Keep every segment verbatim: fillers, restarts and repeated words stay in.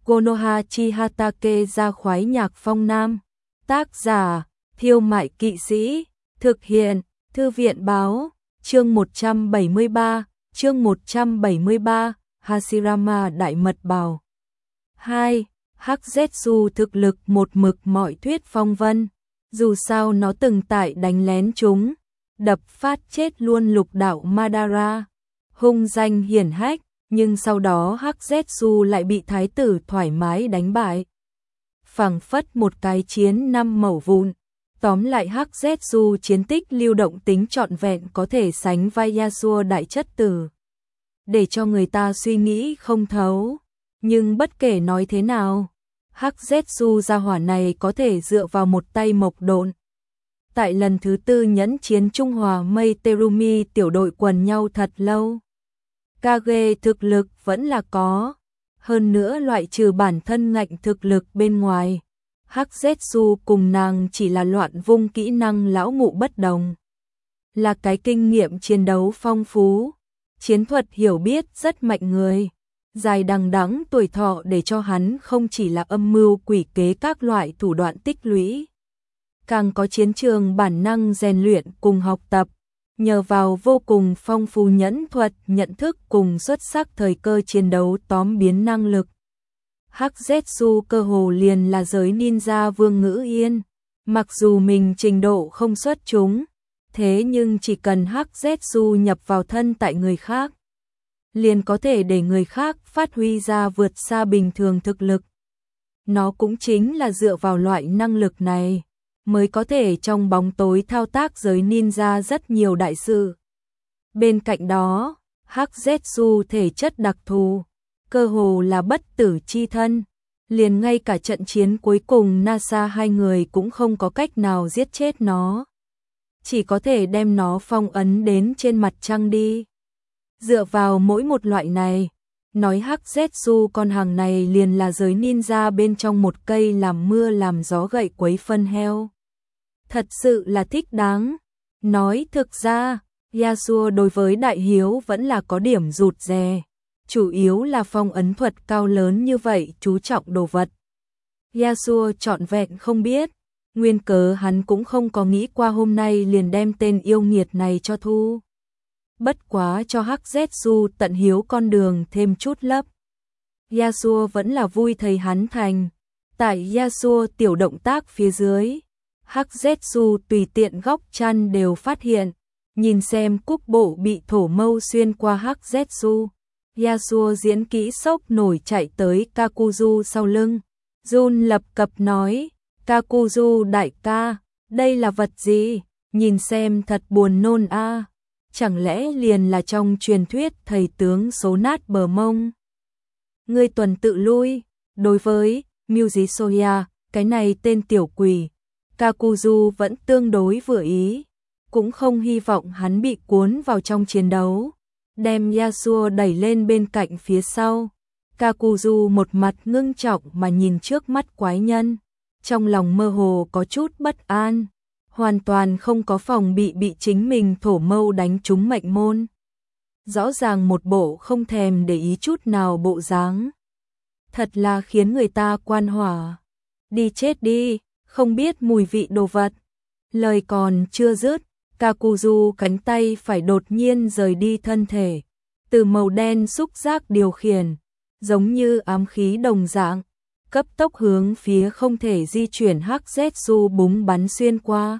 Konoha Chihatake ra khoái nhạc phong nam. Tác giả, Thiêu Mại Kỵ Sĩ. Thực hiện, Thư viện Báo. Chương một trăm bảy mươi ba, chương một trăm bảy mươi ba, Hashirama Đại Mật Bào. hai. Hắc Zetsu thực lực một mực mọi thuyết phong vân. Dù sao nó từng tại đánh lén chúng, đập phát chết luôn lục đạo Madara. Hung danh hiển hách, nhưng sau đó Hắc Zetsu lại bị thái tử thoải mái đánh bại. Phảng phất một cái chiến năm mẩu vụn. Tóm lại Hắc Zetsu chiến tích lưu động tính trọn vẹn có thể sánh vai Yasuo đại chất tử. Để cho người ta suy nghĩ không thấu. Nhưng bất kể nói thế nào, Hắc Zetsu gia hỏa này có thể dựa vào một tay mộc độn. Tại lần thứ tư nhẫn chiến Trung Hòa Mây Terumi tiểu đội quần nhau thật lâu. Kage thực lực vẫn là có. Hơn nữa loại trừ bản thân ngạnh thực lực bên ngoài. Hắc Zetsu cùng nàng chỉ là loạn vung kỹ năng lão mụ bất đồng. Là cái kinh nghiệm chiến đấu phong phú. Chiến thuật hiểu biết rất mạnh người. Dài đằng đẵng tuổi thọ để cho hắn không chỉ là âm mưu quỷ kế các loại thủ đoạn tích lũy. Càng có chiến trường bản năng rèn luyện cùng học tập. Nhờ vào vô cùng phong phú nhẫn thuật, nhận thức cùng xuất sắc thời cơ chiến đấu tóm biến năng lực. Hắc Zetsu cơ hồ liền là giới ninja Vương Ngữ Yên. Mặc dù mình trình độ không xuất chúng, thế nhưng chỉ cần Hắc Zetsu nhập vào thân tại người khác, liền có thể để người khác phát huy ra vượt xa bình thường thực lực. Nó cũng chính là dựa vào loại năng lực này, mới có thể trong bóng tối thao tác giới ninja rất nhiều đại sự. Bên cạnh đó, Hắc Zetsu thể chất đặc thù, cơ hồ là bất tử chi thân, liền ngay cả trận chiến cuối cùng Nasa hai người cũng không có cách nào giết chết nó. Chỉ có thể đem nó phong ấn đến trên mặt trăng đi. Dựa vào mỗi một loại này, nói Hắc Zetsu con hàng này liền là giới ninja bên trong một cây làm mưa làm gió gậy quấy phân heo. Thật sự là thích đáng. Nói thực ra, Yasuo đối với đại hiếu vẫn là có điểm rụt rè. Chủ yếu là phong ấn thuật cao lớn như vậy chú trọng đồ vật. Yasuo trọn vẹn không biết. Nguyên cớ hắn cũng không có nghĩ qua hôm nay liền đem tên yêu nghiệt này cho thu. Bất quá cho Hắc Zetsu tận hiếu con đường thêm chút lấp. Yasuo vẫn là vui thấy hắn thành. Tại Yasuo tiểu động tác phía dưới, Hắc Zetsu tùy tiện góc chăn đều phát hiện. Nhìn xem cúc bộ bị thổ mâu xuyên qua Hắc Zetsu. Yasuo diễn kỹ sốc nổi chạy tới Kakuzu sau lưng. Jun lập cập nói, Kakuzu đại ca, đây là vật gì? Nhìn xem thật buồn nôn a. À. Chẳng lẽ liền là trong truyền thuyết thầy tướng số nát bờ mông? Ngươi tuần tự lui. Đối với Muji Soya, cái này tên tiểu quỷ, Kakuzu vẫn tương đối vừa ý. Cũng không hy vọng hắn bị cuốn vào trong chiến đấu. Đem Yasuo đẩy lên bên cạnh phía sau. Kakuzu một mặt ngưng trọng mà nhìn trước mắt quái nhân. Trong lòng mơ hồ có chút bất an. Hoàn toàn không có phòng bị bị chính mình thổ mâu đánh trúng mệnh môn. Rõ ràng một bộ không thèm để ý chút nào bộ dáng. Thật là khiến người ta quan hỏa. Đi chết đi, không biết mùi vị đồ vật. Lời còn chưa dứt, Kakuzu cánh tay phải đột nhiên rời đi thân thể. Từ màu đen xúc giác điều khiển, giống như ám khí đồng dạng. Cấp tốc hướng phía không thể di chuyển Hắc Zetsu búng bắn xuyên qua.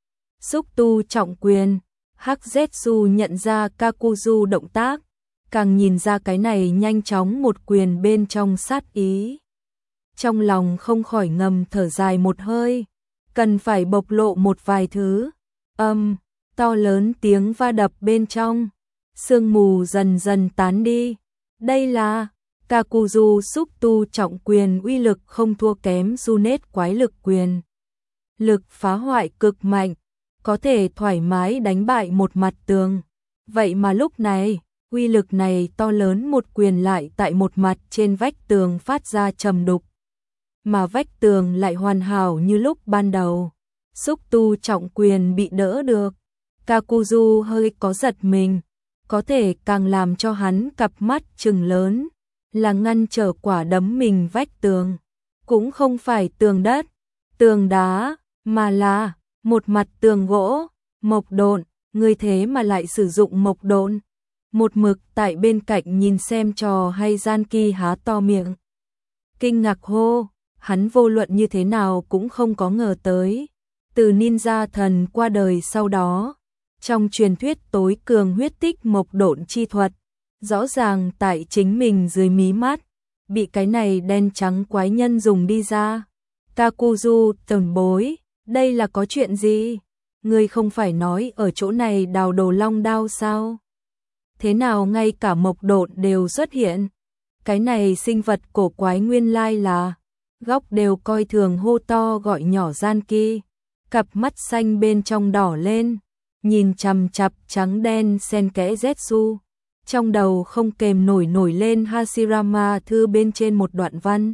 Xúc tu trọng quyền, Hắc Zetsu nhận ra Kakuzu động tác, càng nhìn ra cái này nhanh chóng một quyền bên trong sát ý. Trong lòng không khỏi ngầm thở dài một hơi, cần phải bộc lộ một vài thứ. Âm, um, to lớn tiếng va đập bên trong, sương mù dần dần tán đi. Đây là Kakuzu xúc tu trọng quyền uy lực không thua kém Junet quái lực quyền. Lực phá hoại cực mạnh, có thể thoải mái đánh bại một mặt tường. Vậy mà lúc này, uy lực này to lớn một quyền lại tại một mặt trên vách tường phát ra trầm đục. Mà vách tường lại hoàn hảo như lúc ban đầu. Xúc tu trọng quyền bị đỡ được. Kakuzu hơi có giật mình, có thể càng làm cho hắn cặp mắt trừng lớn. là ngăn trở quả đấm mình vách tường, cũng không phải tường đất, tường đá, mà là một mặt tường gỗ, Mộc Độn, ngươi thế mà lại sử dụng Mộc Độn. Một mực tại bên cạnh nhìn xem trò hay Gian Kỳ há to miệng. Kinh ngạc hô, hắn vô luận như thế nào cũng không có ngờ tới. Từ ninja thần qua đời sau đó, trong truyền thuyết tối cường huyết tích Mộc Độn chi thuật, rõ ràng tại chính mình dưới mí mắt, bị cái này đen trắng quái nhân dùng đi ra. Kakuzu tần bối, đây là có chuyện gì? Ngươi không phải nói ở chỗ này đào đồ long đao sao? Thế nào ngay cả Mộc Độn đều xuất hiện? Cái này sinh vật cổ quái nguyên lai là, góc đều coi thường hô to gọi nhỏ Gian Kỳ, cặp mắt xanh bên trong đỏ lên, nhìn chằm chặp trắng đen xen kẽ Zetsu, trong đầu không kềm nổi nổi lên Hashirama thư bên trên một đoạn văn.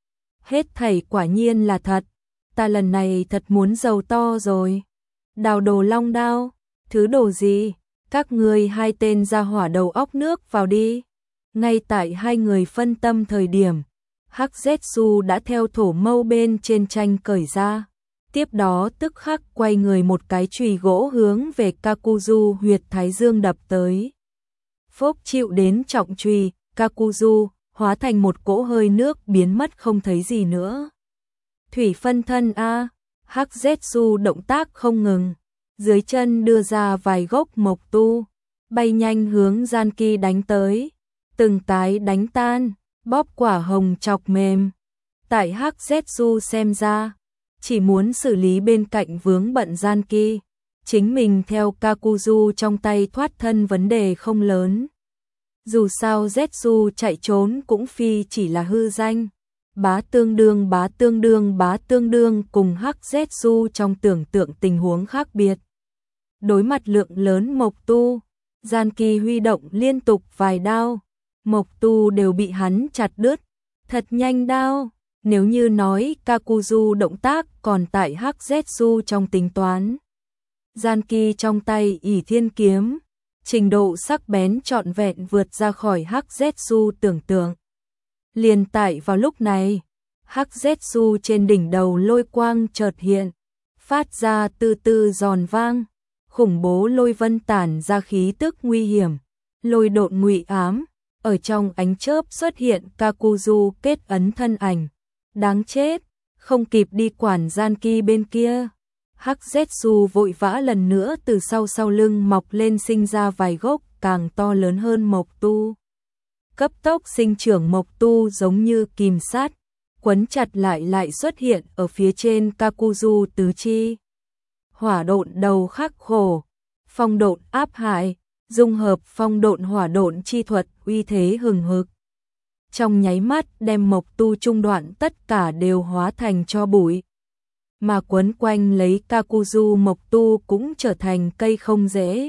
Hết thảy quả nhiên là thật, ta lần này thật muốn giàu to rồi. Đào đồ long đao, thứ đồ gì? Các người hai tên ra hỏa đầu óc nước vào đi. Ngay tại hai người phân tâm thời điểm, Hắc Zetsu đã theo thổ mâu bên trên tranh cởi ra. Tiếp đó tức khắc quay người một cái chùy gỗ hướng về Kakuzu huyệt thái dương đập tới. Phốc chịu đến trọng chùy, Kakuzu hóa thành một cỗ hơi nước biến mất không thấy gì nữa. Thủy phân thân a, Hắc Zetsu động tác không ngừng, dưới chân đưa ra vài gốc mộc tu, bay nhanh hướng Gian Kỳ đánh tới, từng cái đánh tan, bóp quả hồng chọc mềm. Tại Hắc Zetsu xem ra, chỉ muốn xử lý bên cạnh vướng bận Gian Kỳ, chính mình theo Kakuzu trong tay thoát thân vấn đề không lớn. Dù sao Zetsu chạy trốn cũng phi chỉ là hư danh, bá tương đương bá tương đương bá tương đương cùng Hắc Zetsu trong tưởng tượng tình huống khác biệt. Đối mặt lượng lớn mộc tu, Gian Kỳ huy động liên tục vài đao, mộc tu đều bị hắn chặt đứt, thật nhanh đao. Nếu như nói Kakuzu động tác còn tại Hắc Zetsu trong tính toán, Gian Kỳ trong tay ỷ thiên kiếm, trình độ sắc bén trọn vẹn vượt ra khỏi Hắc Zetsu tưởng tượng. Liền tại vào lúc này, Hắc Zetsu trên đỉnh đầu lôi quang chợt hiện, phát ra từ từ giòn vang, khủng bố lôi vân tản ra khí tức nguy hiểm, lôi độn ngụy ám, ở trong ánh chớp xuất hiện Kakuzu kết ấn thân ảnh. Đáng chết, không kịp đi quản Gian Kỳ bên kia. Hắc Zetsu vội vã lần nữa từ sau sau lưng mọc lên sinh ra vài gốc càng to lớn hơn mộc tu. Cấp tốc sinh trưởng mộc tu giống như kìm sát, quấn chặt lại lại xuất hiện ở phía trên Kakuzu tứ chi. Hỏa độn đầu khắc khổ, phong độn áp hại, dung hợp phong độn hỏa độn chi thuật uy thế hừng hực. Trong nháy mắt đem mộc tu trung đoạn tất cả đều hóa thành tro bụi. Mà quấn quanh lấy Kakuzu mộc tu cũng trở thành cây không dễ.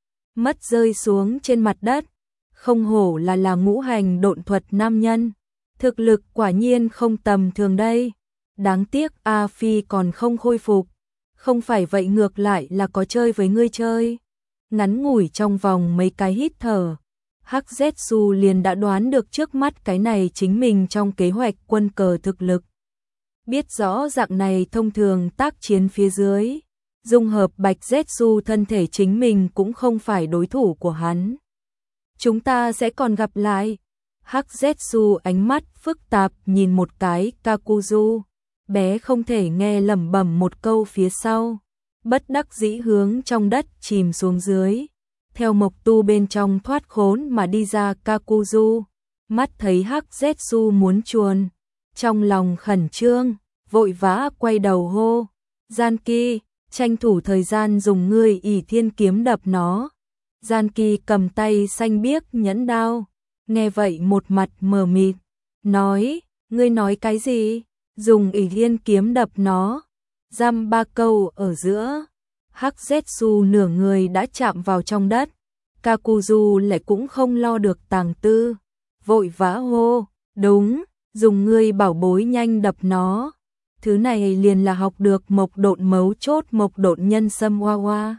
Mất rơi xuống trên mặt đất, không hổ là là ngũ hành độn thuật nam nhân. Thực lực quả nhiên không tầm thường đây. Đáng tiếc A Phi còn không khôi phục. Không phải vậy ngược lại là có chơi với ngươi chơi. Ngắn ngủi trong vòng mấy cái hít thở, Hắc Zetsu liền đã đoán được trước mắt cái này chính mình trong kế hoạch quân cờ thực lực. Biết rõ dạng này thông thường tác chiến phía dưới, dung hợp Bạch Zetsu thân thể chính mình cũng không phải đối thủ của hắn. Chúng ta sẽ còn gặp lại. Hắc Zetsu ánh mắt phức tạp nhìn một cái Kakuzu, bé không thể nghe lẩm bẩm một câu phía sau, bất đắc dĩ hướng trong đất chìm xuống dưới. Theo mộc tu bên trong thoát khốn mà đi ra Kakuzu, mắt thấy Hắc Zetsu muốn chuồn, trong lòng khẩn trương, vội vã quay đầu hô, Gian Kỳ, tranh thủ thời gian dùng ngươi ỷ thiên kiếm đập nó. Gian Kỳ cầm tay xanh biếc nhẫn đao, nghe vậy một mặt mờ mịt, nói, ngươi nói cái gì? Dùng ỷ thiên kiếm đập nó. Dăm ba câu ở giữa, Hắc Zetsu nửa người đã chạm vào trong đất. Kakuzu lại cũng không lo được tàng tư, vội vã hô, đúng, dùng ngươi bảo bối nhanh đập nó. Thứ này liền là học được mộc độn mấu chốt mộc độn nhân sâm hoa hoa.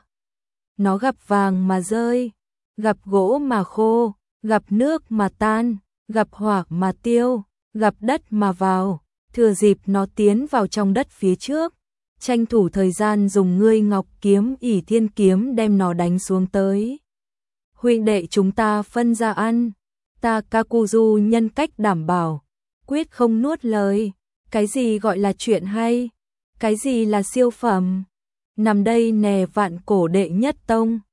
Nó gặp vàng mà rơi, gặp gỗ mà khô, gặp nước mà tan, gặp hỏa mà tiêu, gặp đất mà vào, thừa dịp nó tiến vào trong đất phía trước, tranh thủ thời gian dùng ngươi ngọc kiếm ỷ thiên kiếm đem nó đánh xuống tới. Huynh đệ chúng ta phân ra ăn, Takakuzu nhân cách đảm bảo, quyết không nuốt lời, cái gì gọi là chuyện hay, cái gì là siêu phẩm, nằm đây nè vạn cổ đệ nhất tông.